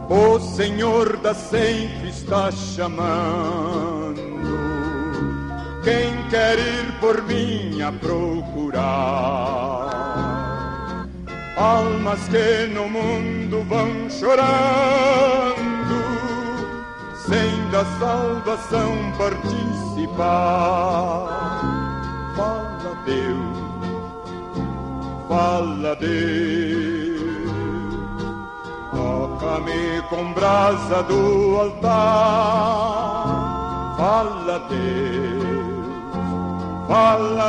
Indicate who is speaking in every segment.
Speaker 1: O Senhor da sempre está chamando quem quer ir por mim a procurar. Almas que no mundo vão chorando, sem da salvação participar. Fala Deus, fala Deus, toca-me com brasa do altar. Fala Deus, fala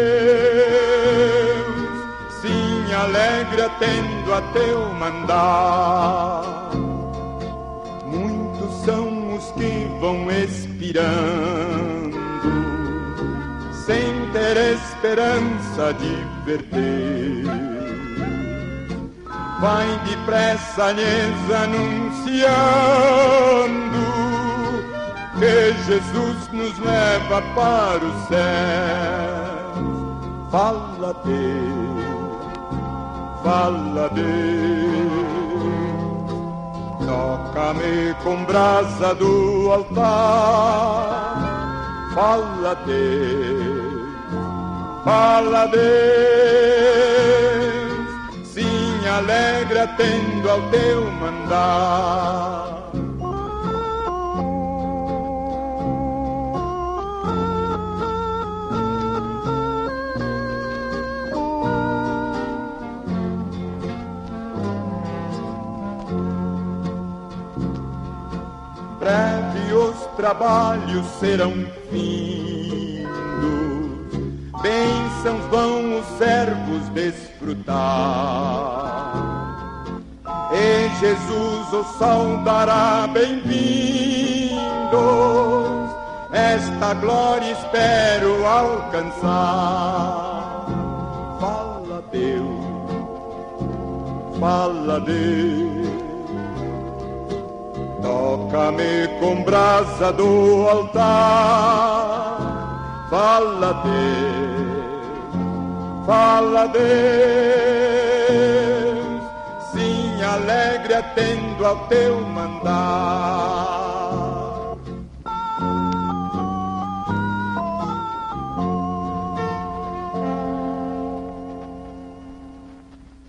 Speaker 1: Deus, sim, alegre atendo a teu mandar. Muitos são os que vão expirando, sem ter esperança de verter. Vai depressa lhes anunciando que Jesus nos leva para o céu. Fala Deus, fala Deus, toca-me com brasa do altar. Fala Deus, fala Deus, sim, alegre atendo ao teu mandar. Breve os trabalhos serão findos, bênçãos vão os servos desfrutar, e Jesus os saudará bem-vindos. Esta glória espero alcançar. Fala Deus, fala Deus, toca-me com brasa do altar. Fala Deus, fala Deus, sim, alegre atendo ao teu mandar.